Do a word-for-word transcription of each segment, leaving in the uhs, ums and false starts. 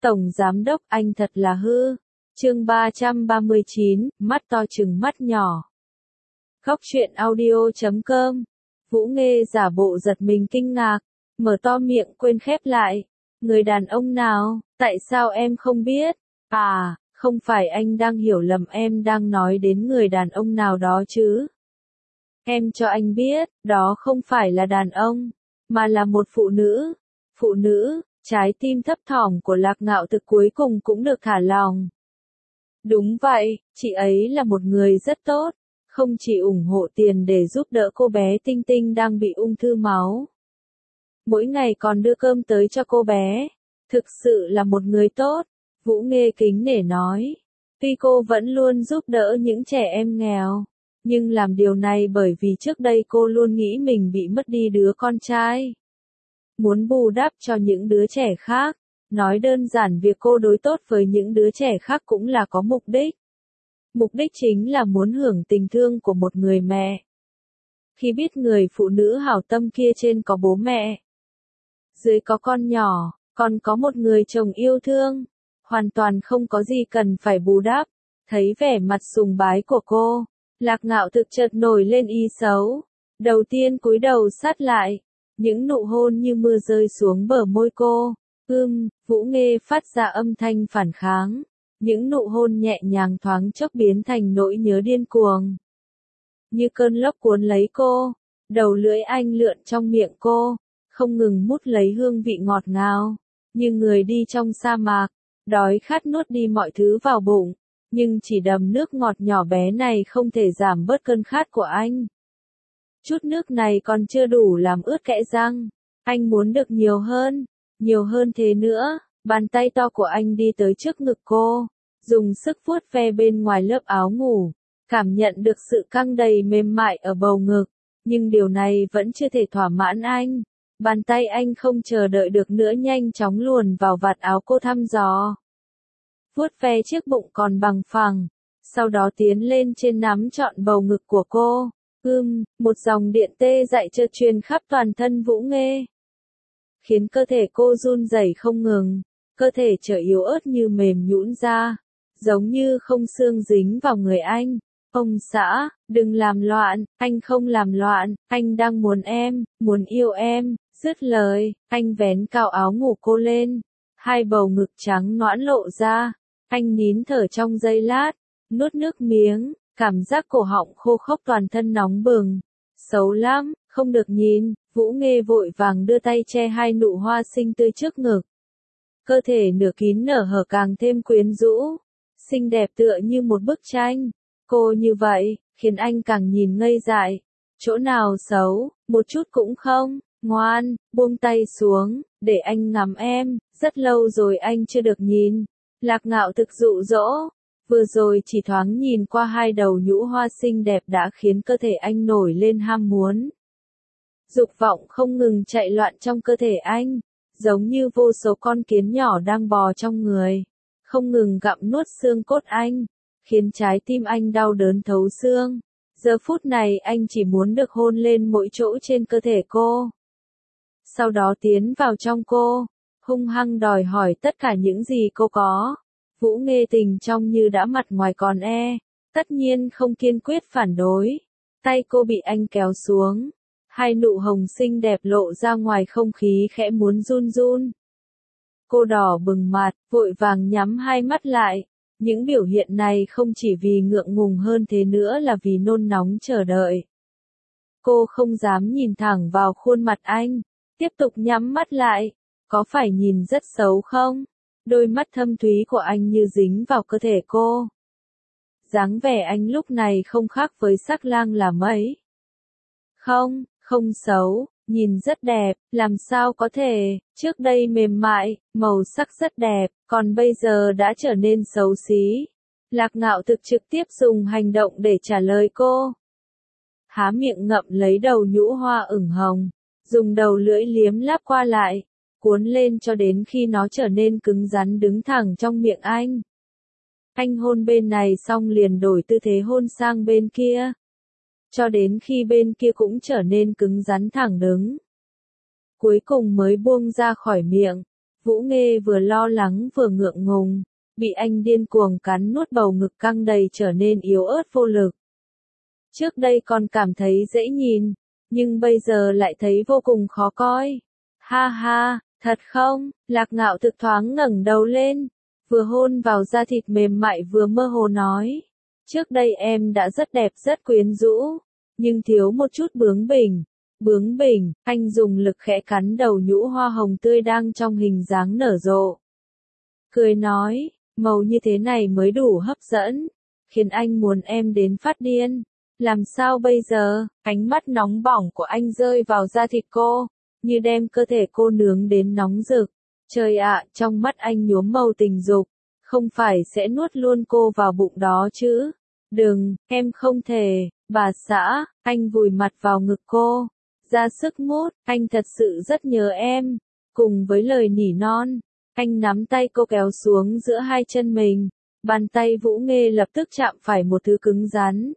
Tổng Giám Đốc anh thật là hư. Chương ba trăm ba mươi chín, mắt to trừng mắt nhỏ. Góc truyện audio chấm com. Vũ Nghê giả bộ giật mình kinh ngạc, mở to miệng quên khép lại. Người đàn ông nào, tại sao em không biết? À, không phải anh đang hiểu lầm, em đang nói đến người đàn ông nào đó chứ? Em cho anh biết, đó không phải là đàn ông, mà là một phụ nữ. Phụ nữ, trái tim thấp thỏm của Lạc Ngạo Thực cuối cùng cũng được thả lỏng. Đúng vậy, chị ấy là một người rất tốt, không chỉ ủng hộ tiền để giúp đỡ cô bé Tinh Tinh đang bị ung thư máu. Mỗi ngày còn đưa cơm tới cho cô bé. Thực sự là một người tốt, Vũ Nghê kính nể nói. Tuy cô vẫn luôn giúp đỡ những trẻ em nghèo, nhưng làm điều này bởi vì trước đây cô luôn nghĩ mình bị mất đi đứa con trai. Muốn bù đắp cho những đứa trẻ khác, nói đơn giản việc cô đối tốt với những đứa trẻ khác cũng là có mục đích. Mục đích chính là muốn hưởng tình thương của một người mẹ. Khi biết người phụ nữ hảo tâm kia trên có bố mẹ, dưới có con nhỏ, còn có một người chồng yêu thương, hoàn toàn không có gì cần phải bù đắp. Thấy vẻ mặt sùng bái của cô, Lạc Ngạo Thực chợt nổi lên ý xấu. Đầu tiên cúi đầu sát lại, những nụ hôn như mưa rơi xuống bờ môi cô. Ưm, Vũ Nghê phát ra âm thanh phản kháng. Những nụ hôn nhẹ nhàng thoáng chốc biến thành nỗi nhớ điên cuồng. Như cơn lốc cuốn lấy cô, đầu lưỡi anh lượn trong miệng cô, không ngừng mút lấy hương vị ngọt ngào, như người đi trong sa mạc, đói khát nuốt đi mọi thứ vào bụng, nhưng chỉ đầm nước ngọt nhỏ bé này không thể giảm bớt cơn khát của anh. Chút nước này còn chưa đủ làm ướt kẽ răng, anh muốn được nhiều hơn, nhiều hơn thế nữa. Bàn tay to của anh đi tới trước ngực cô, dùng sức vuốt ve bên ngoài lớp áo ngủ, cảm nhận được sự căng đầy mềm mại ở bầu ngực, nhưng điều này vẫn chưa thể thỏa mãn anh. Bàn tay anh không chờ đợi được nữa nhanh chóng luồn vào vạt áo cô thăm dò. Vuốt ve chiếc bụng còn bằng phẳng, sau đó tiến lên trên nắm trọn bầu ngực của cô. Ưm, một dòng điện tê dại chợt truyền khắp toàn thân Vũ Nghê, khiến cơ thể cô run rẩy không ngừng, cơ thể trở yếu ớt như mềm nhũn ra, giống như không xương dính vào người anh. Ông xã, đừng làm loạn, anh không làm loạn, anh đang muốn em, muốn yêu em. Dứt lời, anh vén cao áo ngủ cô lên, hai bầu ngực trắng nõn lộ ra, anh nín thở trong giây lát, nuốt nước miếng, cảm giác cổ họng khô khốc toàn thân nóng bừng. Xấu lắm, không được nhìn. Vũ Nghê vội vàng đưa tay che hai nụ hoa xinh tươi trước ngực. Cơ thể nửa kín nở hở càng thêm quyến rũ, xinh đẹp tựa như một bức tranh. Cô như vậy, khiến anh càng nhìn ngây dại. Chỗ nào xấu, một chút cũng không. Ngoan, buông tay xuống, để anh ngắm em, rất lâu rồi anh chưa được nhìn. Lạc Ngạo Thực dụ dỗ, vừa rồi chỉ thoáng nhìn qua hai đầu nhũ hoa xinh đẹp đã khiến cơ thể anh nổi lên ham muốn. Dục vọng không ngừng chạy loạn trong cơ thể anh, giống như vô số con kiến nhỏ đang bò trong người, không ngừng gặm nuốt xương cốt anh, khiến trái tim anh đau đớn thấu xương. Giờ phút này anh chỉ muốn được hôn lên mỗi chỗ trên cơ thể cô, sau đó tiến vào trong cô, hung hăng đòi hỏi tất cả những gì cô có. Vũ Nghê tình trong như đã mặt ngoài còn e, tất nhiên không kiên quyết phản đối. Tay cô bị anh kéo xuống, hai nụ hồng xinh đẹp lộ ra ngoài, không khí khẽ muốn run run. Cô đỏ bừng mặt, vội vàng nhắm hai mắt lại. Những biểu hiện này không chỉ vì ngượng ngùng hơn thế nữa là vì nôn nóng chờ đợi. Cô không dám nhìn thẳng vào khuôn mặt anh, tiếp tục nhắm mắt lại. Có phải nhìn rất xấu không? Đôi mắt thâm thúy của anh như dính vào cơ thể cô. Dáng vẻ anh lúc này không khác với sắc lang là mấy. Không, không xấu, nhìn rất đẹp, làm sao có thể, trước đây mềm mại, màu sắc rất đẹp, còn bây giờ đã trở nên xấu xí. Lạc Ngạo Thực trực tiếp dùng hành động để trả lời cô. Há miệng ngậm lấy đầu nhũ hoa ửng hồng, dùng đầu lưỡi liếm láp qua lại, cuốn lên cho đến khi nó trở nên cứng rắn đứng thẳng trong miệng anh. Anh hôn bên này xong liền đổi tư thế hôn sang bên kia, cho đến khi bên kia cũng trở nên cứng rắn thẳng đứng. Cuối cùng mới buông ra khỏi miệng. Vũ Nghê vừa lo lắng vừa ngượng ngùng, bị anh điên cuồng cắn nuốt bầu ngực căng đầy trở nên yếu ớt vô lực. Trước đây còn cảm thấy dễ nhìn, nhưng bây giờ lại thấy vô cùng khó coi. Ha ha, thật không? Lạc Ngạo Thực thoáng ngẩng đầu lên, vừa hôn vào da thịt mềm mại vừa mơ hồ nói. Trước đây em đã rất đẹp rất quyến rũ, nhưng thiếu một chút bướng bỉnh. Bướng bỉnh, anh dùng lực khẽ cắn đầu nhũ hoa hồng tươi đang trong hình dáng nở rộ. Cười nói, màu như thế này mới đủ hấp dẫn, khiến anh muốn em đến phát điên. Làm sao bây giờ? Ánh mắt nóng bỏng của anh rơi vào da thịt cô, như đem cơ thể cô nướng đến nóng rực. Trời ạ, trong mắt anh nhuốm màu tình dục, không phải sẽ nuốt luôn cô vào bụng đó chứ? Đừng, em không thể, bà xã, anh vùi mặt vào ngực cô, ra sức mút, anh thật sự rất nhớ em. Cùng với lời nỉ non, anh nắm tay cô kéo xuống giữa hai chân mình, bàn tay Vũ Nghê lập tức chạm phải một thứ cứng rắn.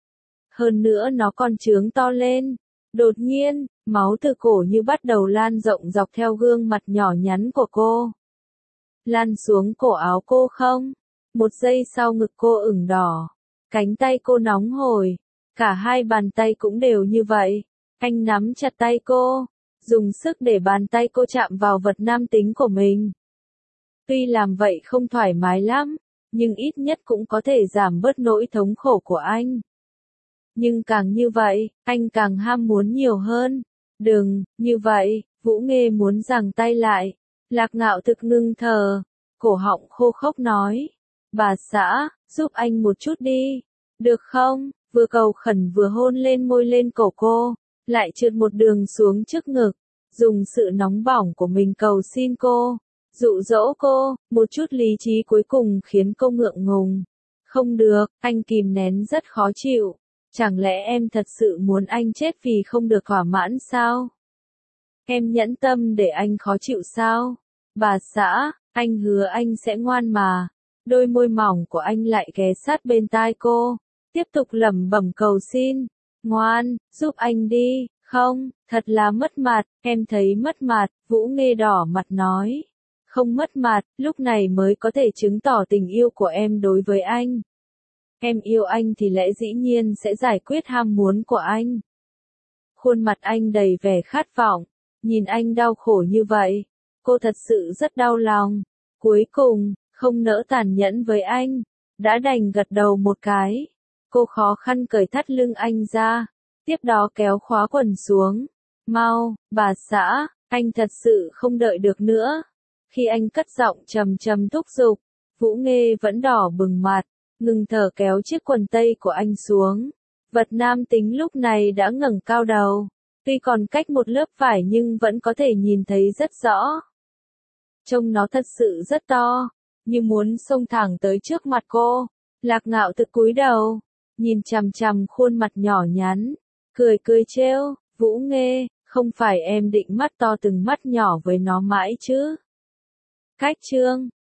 Hơn nữa nó còn trướng to lên. Đột nhiên, máu từ cổ như bắt đầu lan rộng dọc theo gương mặt nhỏ nhắn của cô. Lan xuống cổ áo cô không? Một giây sau ngực cô ửng đỏ. Cánh tay cô nóng hổi. Cả hai bàn tay cũng đều như vậy. Anh nắm chặt tay cô, dùng sức để bàn tay cô chạm vào vật nam tính của mình. Tuy làm vậy không thoải mái lắm, nhưng ít nhất cũng có thể giảm bớt nỗi thống khổ của anh. Nhưng càng như vậy, anh càng ham muốn nhiều hơn. Đừng, như vậy, Vũ Nghê muốn giằng tay lại. Lạc Ngạo Thực ngưng thở, cổ họng khô khốc nói. Bà xã, giúp anh một chút đi. Được không? Vừa cầu khẩn vừa hôn lên môi lên cổ cô, lại trượt một đường xuống trước ngực. Dùng sự nóng bỏng của mình cầu xin cô, dụ dỗ cô, một chút lý trí cuối cùng khiến cô ngượng ngùng. Không được, anh kìm nén rất khó chịu. Chẳng lẽ em thật sự muốn anh chết vì không được thỏa mãn sao? Em nhẫn tâm để anh khó chịu sao? Bà xã, anh hứa anh sẽ ngoan mà. Đôi môi mỏng của anh lại ghé sát bên tai cô, tiếp tục lẩm bẩm cầu xin. Ngoan, giúp anh đi, không, thật là mất mặt, em thấy mất mặt, Vũ Nghê đỏ mặt nói. Không mất mặt, lúc này mới có thể chứng tỏ tình yêu của em đối với anh. Em yêu anh thì lẽ dĩ nhiên sẽ giải quyết ham muốn của anh. Khuôn mặt anh đầy vẻ khát vọng, nhìn anh đau khổ như vậy, cô thật sự rất đau lòng. Cuối cùng, không nỡ tàn nhẫn với anh, đã đành gật đầu một cái. Cô khó khăn cởi thắt lưng anh ra, tiếp đó kéo khóa quần xuống. Mau, bà xã, anh thật sự không đợi được nữa. Khi anh cất giọng trầm trầm thúc giục, Vũ Nghê vẫn đỏ bừng mặt, ngừng thở kéo chiếc quần tây của anh xuống. Vật nam tính lúc này đã ngẩng cao đầu, tuy còn cách một lớp vải nhưng vẫn có thể nhìn thấy rất rõ. Trông nó thật sự rất to, như muốn xông thẳng tới trước mặt cô. Lạc Ngạo Thực cúi đầu, nhìn chằm chằm khuôn mặt nhỏ nhắn, cười cười trêu, Vũ Nghê, không phải em định mắt to từng mắt nhỏ với nó mãi chứ? Cách chương